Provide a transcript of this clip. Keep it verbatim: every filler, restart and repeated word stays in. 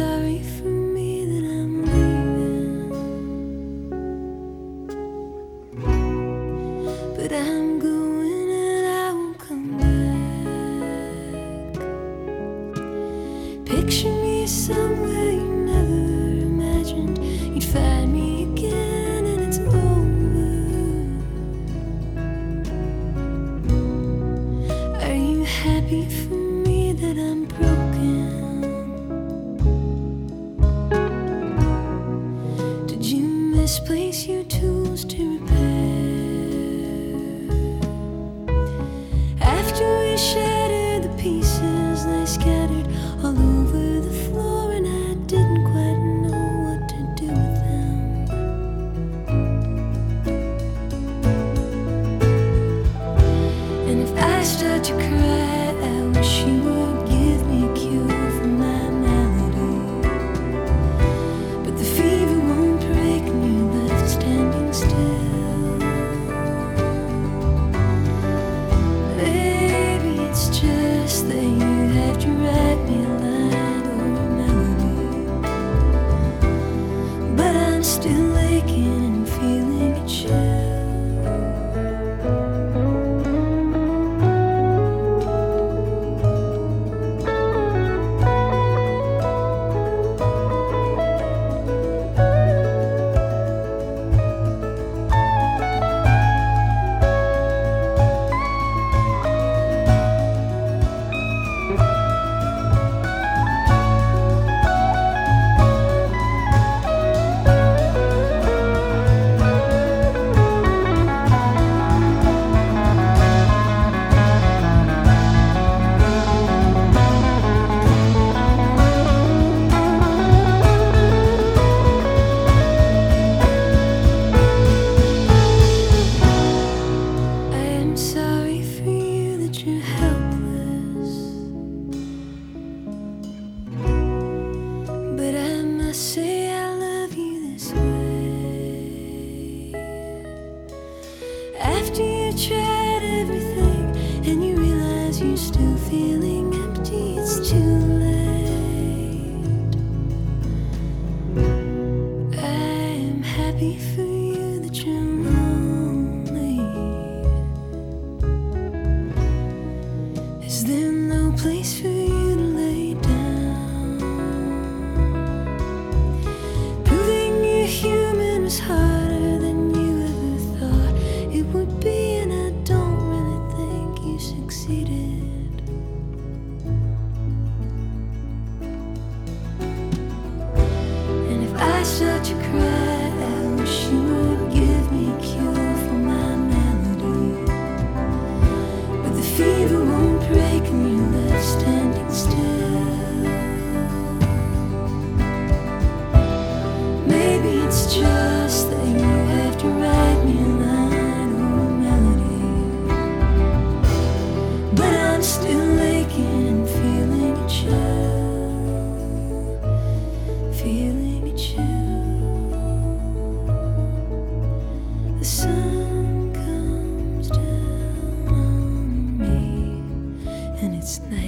sorry for me that I'm leaving, but I'm going and I won't come back. Picture me somewhere you never imagined you'd find me again, and it's over. Are you happy for me that I'm broken? Did you misplace your tools to repair? After we shattered the pieces, they scattered all over the floor, and I didn't quite know what to do with them. And if I start to cry, I wish you would give me a cure for my malady. But the fever won't break me, left standing still. Maybe it's just that you have to write me a line or a melody, but I'm still aching and feeling a chill. Sorry for you that you're helpless, but I must say I love you this way. After you tried everything and you realize you're still feeling empty, it's too late. I am happy for you that you're lonely. Is there no place for you to lay down? Proving you're human was harder than you ever thought it would be, and I don't really think you succeeded. And if I start to cry, I wish you would give me a cure for my melody, but the fever won't break me, left standing still. Maybe it's just that you have to write me a line or a melody, but I'm still aching and feeling a chill, feeling a chill. The sun comes down on me, and it's night.